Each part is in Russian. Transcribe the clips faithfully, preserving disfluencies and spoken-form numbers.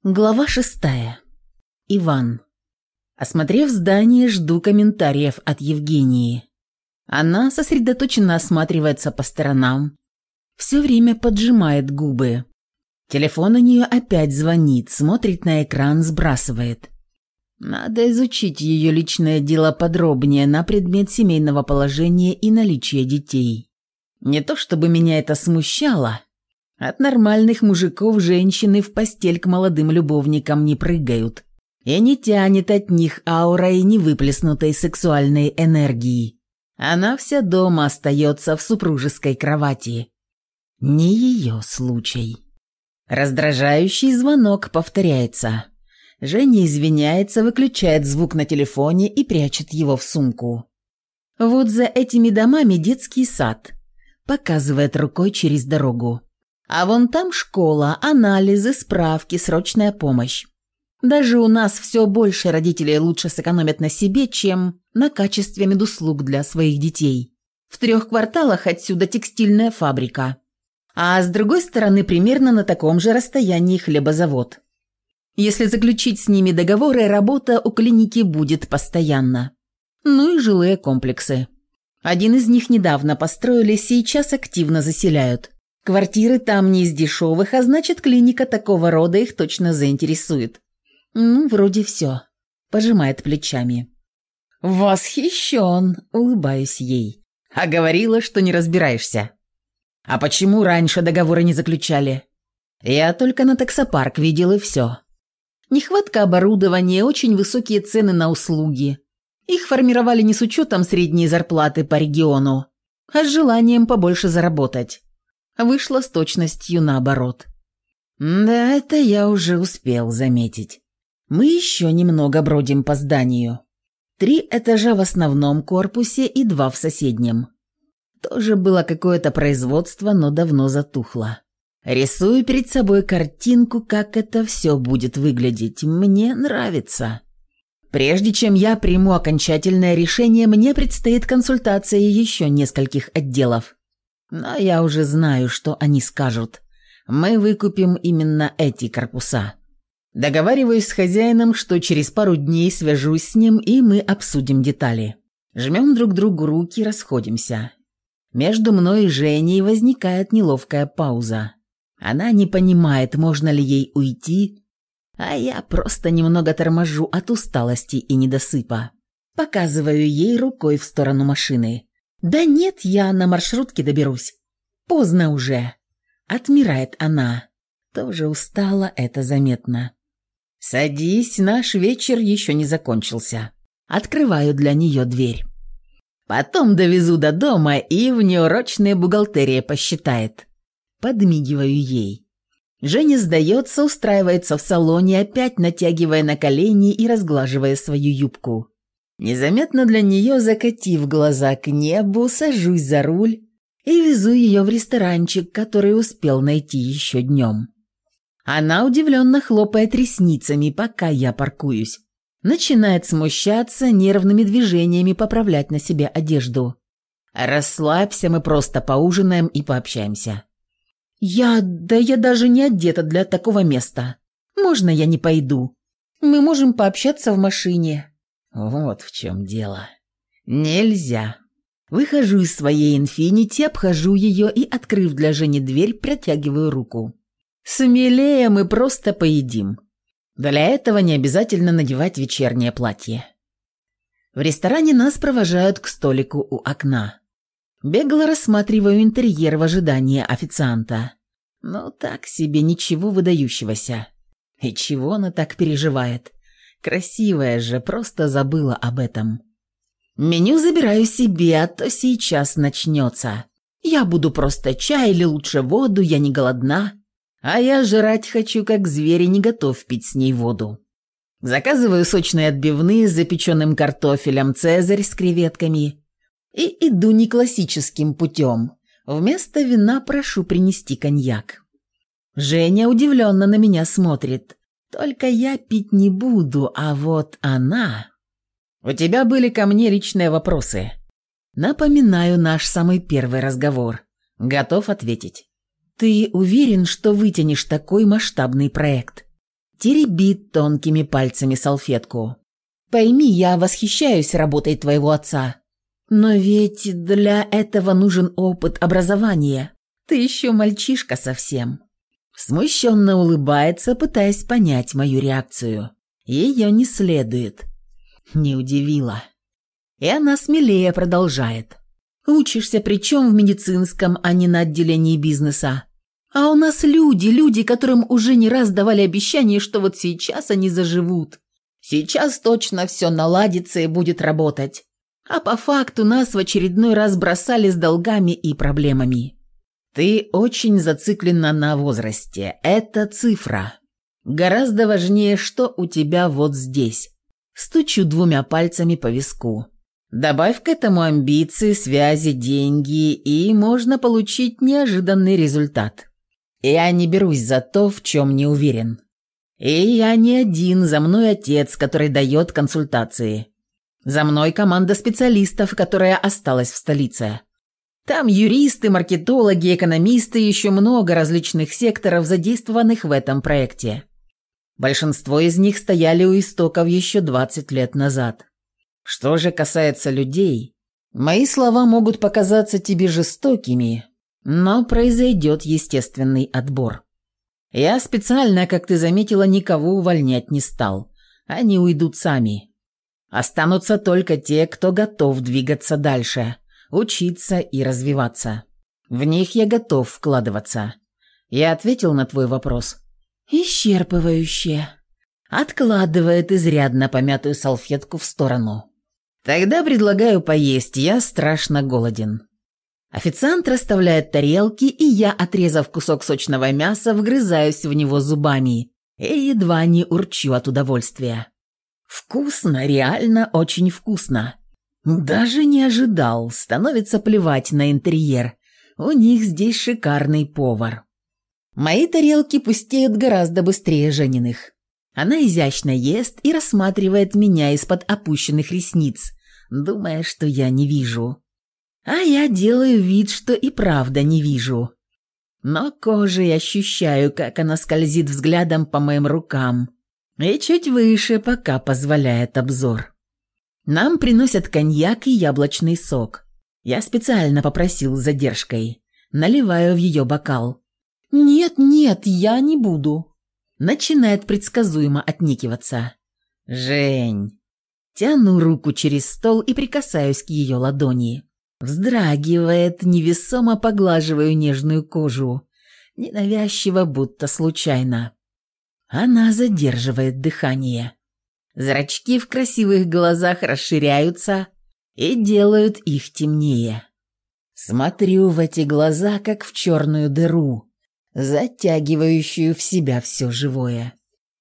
Глава шестая. Иван. Осмотрев здание, жду комментариев от Евгении. Она сосредоточенно осматривается по сторонам, все время поджимает губы. Телефон у нее опять звонит, смотрит на экран, сбрасывает. Надо изучить ее личное дело подробнее на предмет семейного положения и наличия детей. Не то чтобы меня это смущало. От нормальных мужиков женщины в постель к молодым любовникам не прыгают. И не тянет от них аурой невыплеснутой сексуальной энергии. Она вся дома остается в супружеской кровати. Не ее случай. Раздражающий звонок повторяется. Женя извиняется, выключает звук на телефоне и прячет его в сумку. Вот за этими домами детский сад. Показывает рукой через дорогу. А вон там школа, анализы, справки, срочная помощь. Даже у нас все больше родителей лучше сэкономят на себе, чем на качестве медуслуг для своих детей. В трех кварталах отсюда текстильная фабрика. А с другой стороны примерно на таком же расстоянии хлебозавод. Если заключить с ними договоры, работа у клиники будет постоянно. Ну и жилые комплексы. Один из них недавно построили, сейчас активно заселяют. Квартиры там не из дешевых, а значит, клиника такого рода их точно заинтересует. Ну, вроде все. Пожимает плечами. Восхищен, улыбаюсь ей. А говорила, что не разбираешься. А почему раньше договоры не заключали? Я только на таксопарк видел и все. Нехватка оборудования, очень высокие цены на услуги. Их формировали не с учетом средней зарплаты по региону, а с желанием побольше заработать. Вышло с точностью наоборот. Да, это я уже успел заметить. Мы еще немного бродим по зданию. Три этажа в основном корпусе и два в соседнем. Тоже было какое-то производство, но давно затухло. Рисую перед собой картинку, как это все будет выглядеть. Мне нравится. Прежде чем я приму окончательное решение, мне предстоит консультация еще нескольких отделов. Но я уже знаю, что они скажут. Мы выкупим именно эти корпуса. Договариваюсь с хозяином, что через пару дней свяжусь с ним, и мы обсудим детали. Жмем друг другу руки, расходимся. Между мной и Женей возникает неловкая пауза. Она не понимает, можно ли ей уйти, а я просто немного торможу от усталости и недосыпа. Показываю ей рукой в сторону машины. «Да нет, я на маршрутке доберусь. Поздно уже». Отмирает она. Тоже устала, это заметно. «Садись, наш вечер еще не закончился». Открываю для нее дверь. «Потом довезу до дома и внеурочная бухгалтерия посчитает». Подмигиваю ей. Женя сдается, устраивается в салоне, опять натягивая на колени и разглаживая свою юбку. Незаметно для нее, закатив глаза к небу, сажусь за руль и везу ее в ресторанчик, который успел найти еще днем. Она удивленно хлопает ресницами, пока я паркуюсь. Начинает смущаться, нервными движениями поправлять на себе одежду. «Расслабься, мы просто поужинаем и пообщаемся». «Я... да я даже не одета для такого места. Можно я не пойду? Мы можем пообщаться в машине». Вот в чем дело. Нельзя. Выхожу из своей «Инфинити», обхожу ее и, открыв для Жени дверь, протягиваю руку. Смелее, мы просто поедим. Для этого не обязательно надевать вечернее платье. В ресторане нас провожают к столику у окна. Бегло рассматриваю интерьер в ожидании официанта. Ну так себе, ничего выдающегося. И чего она так переживает? Красивая же, просто забыла об этом. Меню забираю себе, а то сейчас начнется. Я буду просто чай или лучше воду, я не голодна. А я жрать хочу, как зверь, и не готов пить с ней воду. Заказываю сочные отбивные с запеченным картофелем «Цезарь» с креветками. И иду не классическим путем. Вместо вина прошу принести коньяк. Женя удивленно на меня смотрит. Только я пить не буду, а вот она... «У тебя были ко мне личные вопросы». Напоминаю наш самый первый разговор. Готов ответить. «Ты уверен, что вытянешь такой масштабный проект?» теребит тонкими пальцами салфетку. «Пойми, я восхищаюсь работой твоего отца. Но ведь для этого нужен опыт, образование. Ты еще мальчишка совсем». Смущенно улыбается, пытаясь понять мою реакцию. Ее не следует. Не удивила. И она смелее продолжает. «Учишься причем в медицинском, а не на отделении бизнеса. А у нас люди, люди, которым уже не раз давали обещание, что вот сейчас они заживут. Сейчас точно все наладится и будет работать. А по факту нас в очередной раз бросали с долгами и проблемами. Ты очень зациклена на возрасте. Это цифра. Гораздо важнее, что у тебя вот здесь». Стучу двумя пальцами по виску. Добавь к этому амбиции, связи, деньги, и можно получить неожиданный результат. Я не берусь за то, в чем не уверен. И я не один, за мной отец, который дает консультации. За мной команда специалистов, которая осталась в столице. Там юристы, маркетологи, экономисты и еще много различных секторов, задействованных в этом проекте. Большинство из них стояли у истоков еще двадцать лет назад. Что же касается людей, мои слова могут показаться тебе жестокими, но произойдет естественный отбор. Я специально, как ты заметила, никого увольнять не стал. Они уйдут сами. Останутся только те, кто готов двигаться дальше, учиться и развиваться. В них я готов вкладываться. Я ответил на твой вопрос. Исчерпывающе. Откладывает изрядно помятую салфетку в сторону. Тогда предлагаю поесть, я страшно голоден. Официант расставляет тарелки, и я, отрезав кусок сочного мяса, вгрызаюсь в него зубами и едва не урчу от удовольствия. Вкусно, реально очень вкусно. Даже не ожидал, становится плевать на интерьер. У них здесь шикарный повар. Мои тарелки пустеют гораздо быстрее Жениных. Она изящно ест и рассматривает меня из-под опущенных ресниц, думая, что я не вижу. А я делаю вид, что и правда не вижу. Но кожей ощущаю, как она скользит взглядом по моим рукам. И чуть выше, пока позволяет обзор. Нам приносят коньяк и яблочный сок. Я специально попросил с задержкой. Наливаю в ее бокал. «Нет, нет, я не буду». Начинает предсказуемо отникиваться. «Жень». Тяну руку через стол и прикасаюсь к ее ладони. Вздрагивает, невесомо поглаживаю нежную кожу. Ненавязчиво, будто случайно. Она задерживает дыхание. Зрачки в красивых глазах расширяются и делают их темнее. Смотрю в эти глаза, как в черную дыру, затягивающую в себя все живое.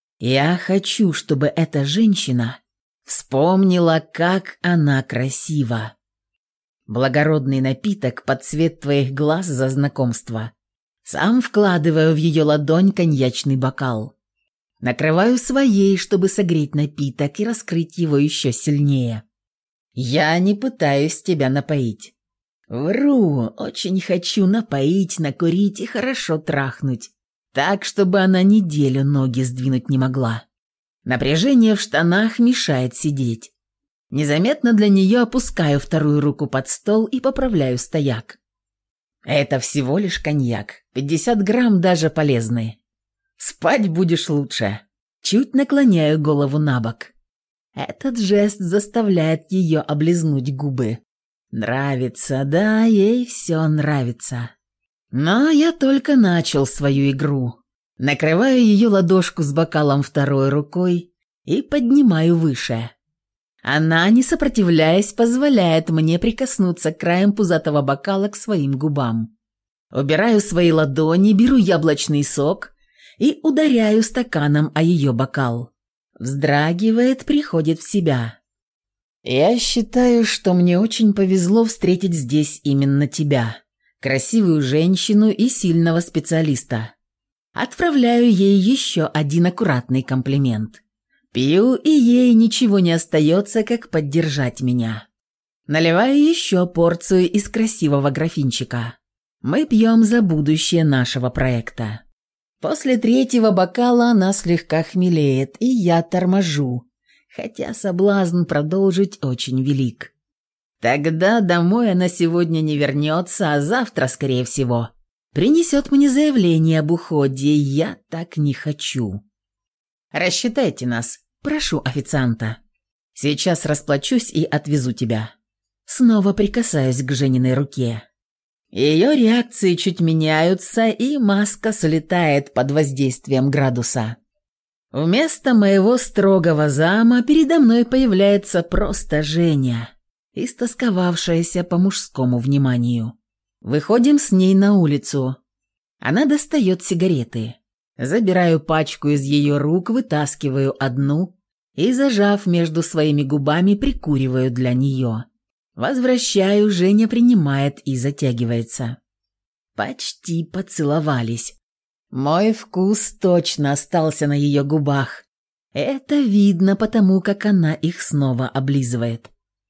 Я хочу, чтобы эта женщина вспомнила, как она красива. Благородный напиток под цвет твоих глаз за знакомство. Сам вкладываю в ее ладонь коньячный бокал. Накрываю своей, чтобы согреть напиток и раскрыть его еще сильнее. Я не пытаюсь тебя напоить. Вру, очень хочу напоить, накурить и хорошо трахнуть. Так, чтобы она неделю ноги сдвинуть не могла. Напряжение в штанах мешает сидеть. Незаметно для нее опускаю вторую руку под стол и поправляю стояк. Это всего лишь коньяк. пятьдесят грамм даже полезны. Спать будешь лучше. Чуть наклоняю голову на бок. Этот жест заставляет ее облизнуть губы. Нравится, да, ей все нравится. Но я только начал свою игру. Накрываю ее ладошку с бокалом второй рукой и поднимаю выше. Она, не сопротивляясь, позволяет мне прикоснуться краем пузатого бокала к своим губам. Убираю свои ладони, беру яблочный сок и ударяю стаканом о ее бокал. Вздрагивает, приходит в себя. Я считаю, что мне очень повезло встретить здесь именно тебя, красивую женщину и сильного специалиста. Отправляю ей еще один аккуратный комплимент. Пью, и ей ничего не остается, как поддержать меня. Наливаю еще порцию из красивого графинчика. Мы пьем за будущее нашего проекта. После третьего бокала она слегка хмелеет, и я торможу, хотя соблазн продолжить очень велик. Тогда домой она сегодня не вернется, а завтра, скорее всего, принесет мне заявление об уходе. Я так не хочу. Рассчитайте нас, прошу официанта. Сейчас расплачусь и отвезу тебя. Снова прикасаюсь к Жениной руке. Ее реакции чуть меняются, и маска слетает под воздействием градуса. Вместо моего строгого зама передо мной появляется просто Женя, истосковавшаяся по мужскому вниманию. Выходим с ней на улицу. Она достает сигареты. Забираю пачку из ее рук, вытаскиваю одну и, зажав между своими губами, прикуриваю для нее. Возвращаю, Женя принимает и затягивается. Почти поцеловались. Мой вкус точно остался на ее губах. Это видно потому, как она их снова облизывает.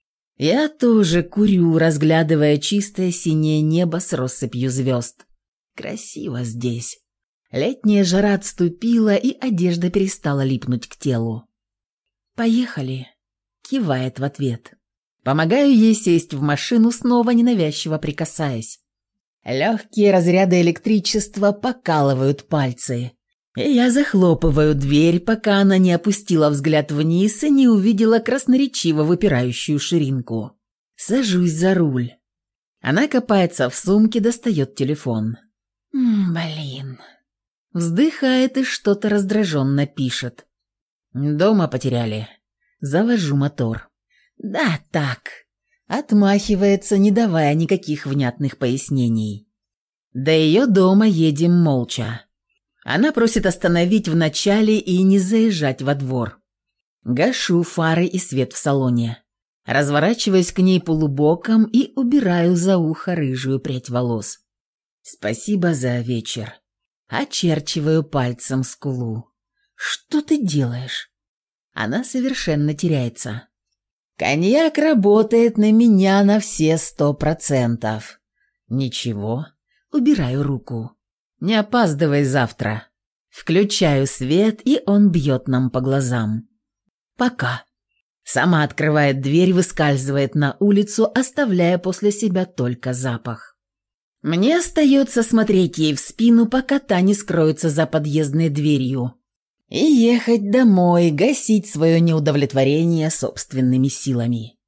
Я тоже курю, разглядывая чистое синее небо с россыпью звезд. Красиво здесь. Летняя жара отступила, и одежда перестала липнуть к телу. «Поехали», — кивает в ответ. Помогаю ей сесть в машину, снова ненавязчиво прикасаясь. Легкие разряды электричества покалывают пальцы. И я захлопываю дверь, пока она не опустила взгляд вниз и не увидела красноречиво выпирающую ширинку. Сажусь за руль. Она копается в сумке, достает телефон. «М, блин». Вздыхает и что-то раздраженно пишет. «Дома потеряли». Завожу мотор. «Да так», — отмахивается, не давая никаких внятных пояснений. До ее дома едем молча. Она просит остановить в начале и не заезжать во двор. Гашу фары и свет в салоне. Разворачиваюсь к ней полубоком и убираю за ухо рыжую прядь волос. «Спасибо за вечер». Очерчиваю пальцем скулу. «Что ты делаешь?» Она совершенно теряется. Коньяк работает на меня на все сто процентов. Ничего, убираю руку. Не опаздывай завтра. Включаю свет, и он бьет нам по глазам. Пока. Сама открывает дверь, выскальзывает на улицу, оставляя после себя только запах. Мне остается смотреть ей в спину, пока та не скроется за подъездной дверью. И ехать домой, гасить свое неудовлетворение собственными силами.